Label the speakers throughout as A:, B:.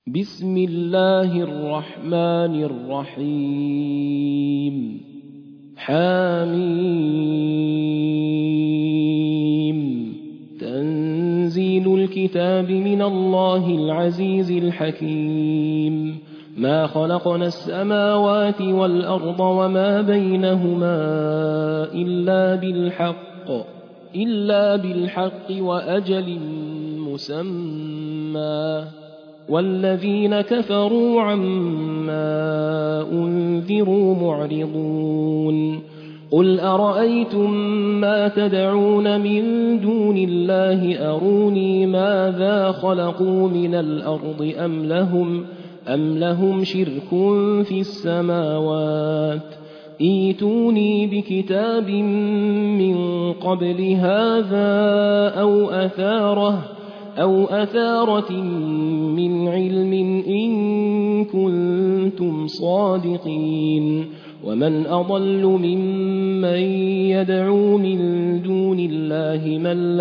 A: بسم الله الرحمن الرحيم حميم تنزيل الكتاب من الله العزيز الحكيم ما خلقنا السماوات والأرض وما بينهما إلا بالحق وأجل مسمى والذين كفروا عما أنذروا معرضون قل أرأيتم ما تدعون من دون الله أروني ماذا خلقوا من الأرض أم لهم شرك في السماوات ائتوني بكتاب من قبل هذا أو أثارة من علم إن كنتم صادقين ومن أضل ممن يدعو من دون الله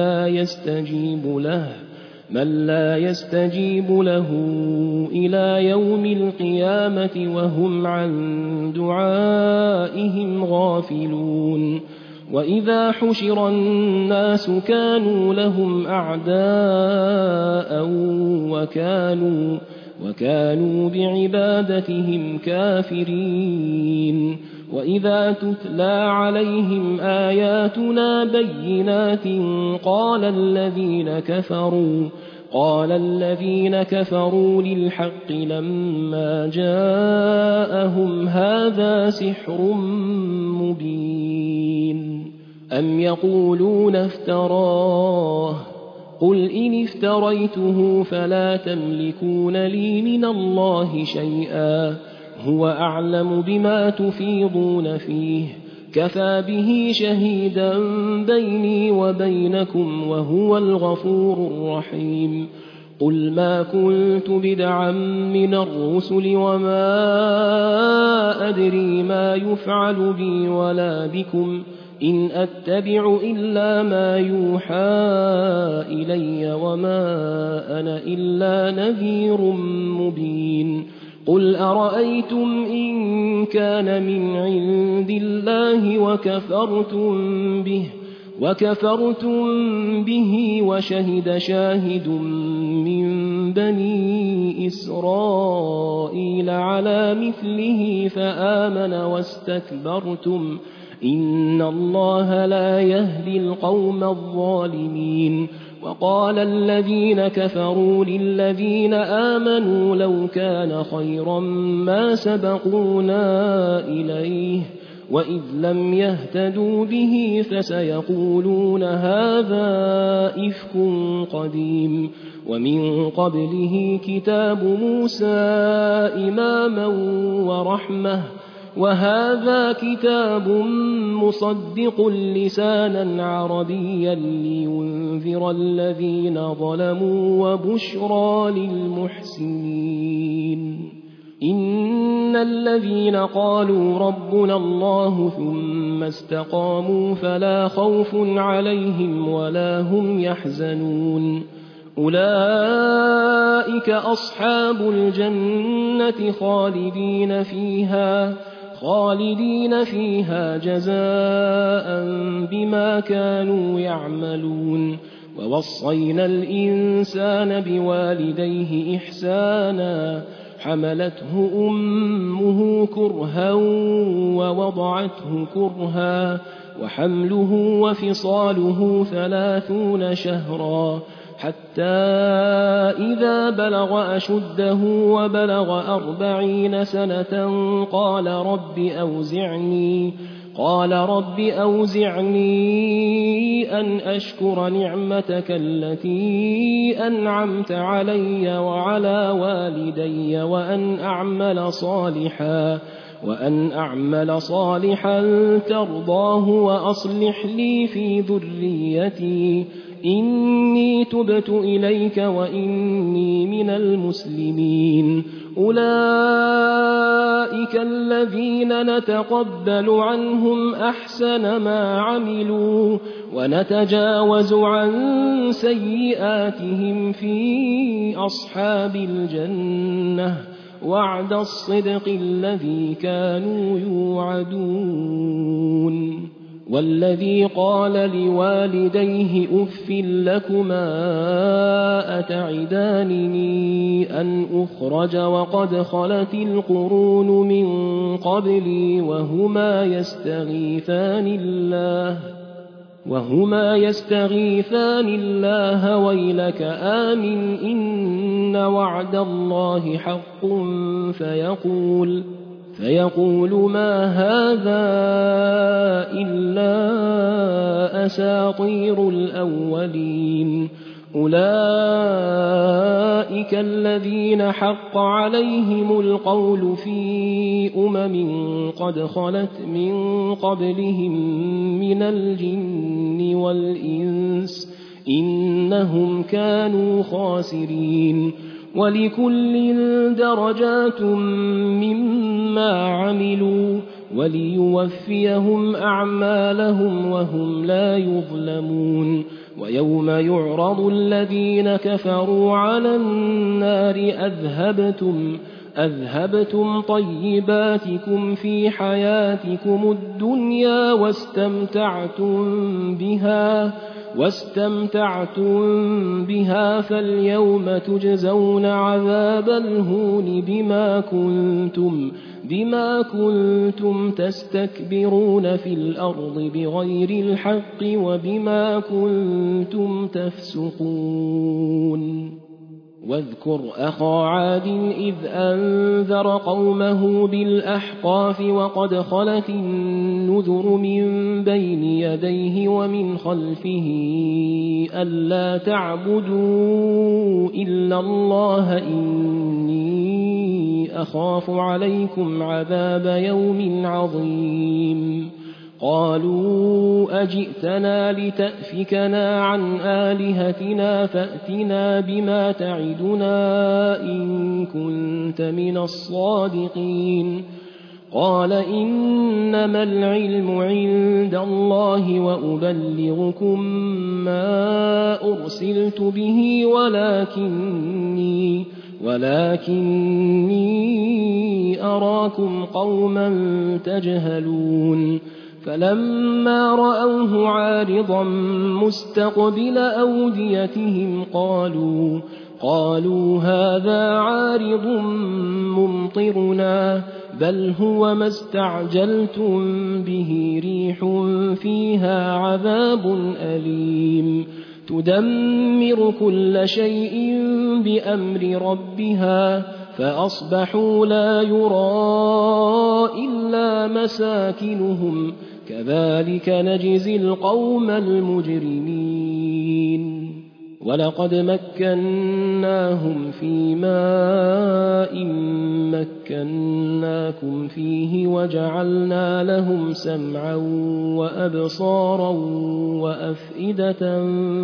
A: من لا يستجيب له إلى يوم القيامة وهم عن دعائهم غافلون وإذا حشر الناس كانوا لهم أعداء وكانوا بعبادتهم كافرين وإذا تتلى عليهم آياتنا بينات قال الذين كفروا للحق لما جاءهم هذا سحر مبين أم يقولون افتراه قل إن افتريته فلا تملكون لي من الله شيئا هو أعلم بما تفيضون فيه كفى به شهيدا بيني وبينكم وهو الغفور الرحيم قل ما كنت بدعا من الرسل وما أدري ما يفعل بي ولا بكم إن أتبع إلا ما يوحى إلي وما أنا إلا نذير مبين قل أرأيتم إن كان من عند الله وكفرتم به وشهد شاهد من بني إسرائيل على مثله فآمن واستكبرتم إن الله لا يهدي القوم الظالمين وقال الذين كفروا للذين آمنوا لو كان خيرا ما سبقونا إليه وإذ لم يهتدوا به فسيقولون هذا إفك قديم ومن قبله كتاب موسى إماما ورحمة وهذا كتاب مصدق لسانا عربيا لينذر الذين ظلموا وبشرى للمحسنين إن الذين قالوا ربنا الله ثم استقاموا فلا خوف عليهم ولا هم يحزنون أولئك أصحاب الجنة خالدين فيها جزاء بما كانوا يعملون ووصينا الإنسان بوالديه إحسانا حملته أمه كرها ووضعته كرها وحمله وفصاله 30 شهرا حتى إذا بلغ أشده وبلغ 40 سنة قال رب أوزعني أن أشكر نعمتك التي أنعمت علي وعلى والدي وأن أعمل صالحا ترضاه وأصلح لي في ذريتي إني تبت إليك وإني من المسلمين أولئك الذين نتقبل عنهم أحسن ما عملوا ونتجاوز عن سيئاتهم في أصحاب الجنة وعد الصدق الذي كانوا يوعدون والذي قال لوالديه أف لكما أتعدانني أن أخرج وقد خلت القرون من قبلي وهما يستغيثان الله ويلك آمن إن وعد الله حق فيقول ما هذا إلا أساطير الأولين أولئك الذين حق عليهم القول في قد خلت من قبلهم من الجن والإنس إنهم كانوا خاسرين ولكل درجات مما عملوا وليوفيهم أعمالهم وهم لا يظلمون ويوم يعرض الذين كفروا على النار أذهبتم طيباتكم في حياتكم الدنيا واستمتعتم بها فاليوم تجزون عذاب الهون بما كنتم تستكبرون في الأرض بغير الحق وبما كنتم تفسقون واذكر أخا عاد إذ أنذر قومه بالأحقاف وقد خلت النذر من بين يديه ومن خلفه ألا تعبدوا إلا الله إني أخاف عليكم عذاب يوم عظيم قالوا أجئتنا لتأفكنا عن آلهتنا فأتنا بما تعدنا إن كنت من الصادقين قال إنما العلم عند الله وأبلغكم ما أرسلت به ولكني أراكم قوما تجهلون فلما رأوه عارضا مستقبل أوديتهم قالوا هذا عارض ممطرنا بل هو ما استعجلتم به ريح فيها عذاب أليم تدمر كل شيء بأمر ربها فأصبحوا لا يرى إلا مساكنهم كذلك نجزي القوم المجرمين ولقد مكناهم في ماء مكناكم فيه وجعلنا لهم سمعا وأبصارا وأفئدة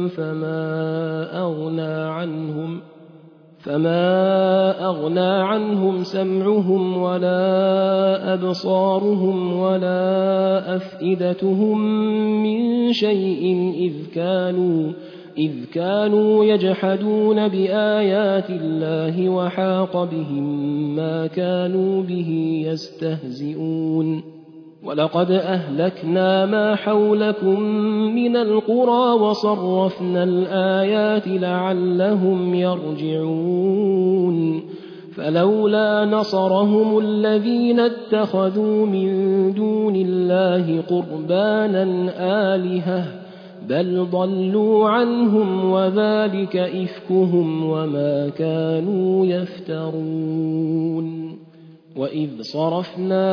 A: فما أغنى عنهم سمعهم ولا أبصارهم ولا أفئدتهم من شيء إذ كانوا يجحدون بآيات الله وحاق بهم ما كانوا به يستهزئون ولقد أهلكنا ما حولكم من القرى وصرفنا الآيات لعلهم يرجعون فلولا نصرهم الذين اتخذوا من دون الله قربانا آلهة بل ضلوا عنهم وذلك إفكهم وما كانوا يفترون وإذ صرفنا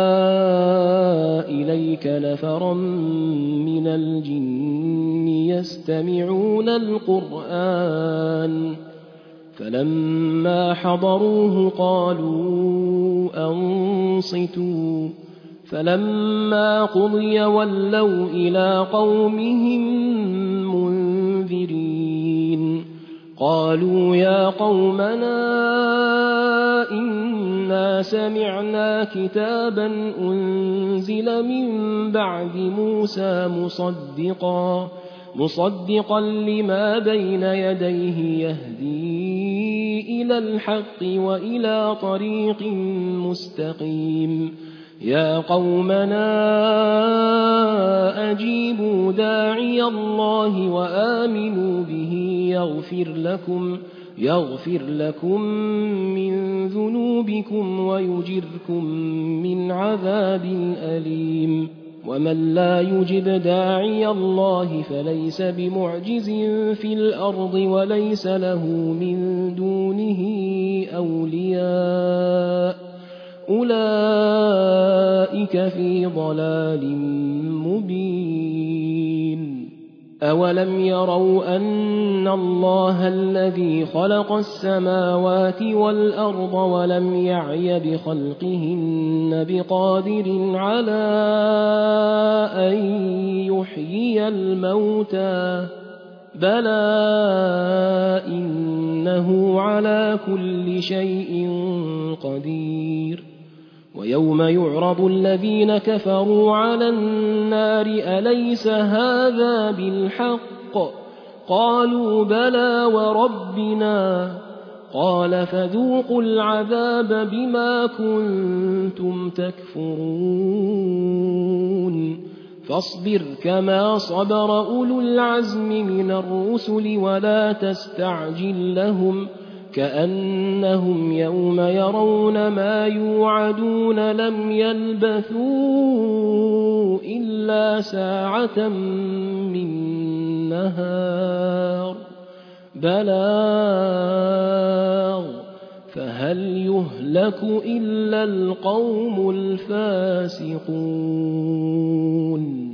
A: إليك نفرا من الجن يستمعون القرآن فلما حضروه قالوا أنصتوا فلما قضي ولوا إلى قومهم منذرين قالوا يا قومنا إنا سمعنا كتابا أنزل من بعد موسى مصدقا لما بين يديه يهدي إلى الحق وإلى طريق مستقيم يا قومنا أجيبوا داعي الله وآمنوا به يغفر لكم من ذنوبكم ويجركم من عذاب أليم ومن لا يجب داعي الله فليس بمعجز في الأرض وليس له من دونه أولياء أولئك في ضلال مبين أولم يروا أن الله الذي خلق السماوات والأرض ولم يعي بخلقهن بقادر على أن يحيي الموتى بلى إنه على كل شيء قدير ويوم يعرض الذين كفروا على النار أليس هذا بالحق قالوا بلى وربنا قال فذوقوا العذاب بما كنتم تكفرون فاصبر كما صبر أولو العزم من الرسل ولا تستعجل لهم كأنهم يوم يرون ما يوعدون لم يلبثوا إلا ساعة من نهار بلاغ فهل يهلك إلا القوم الفاسقون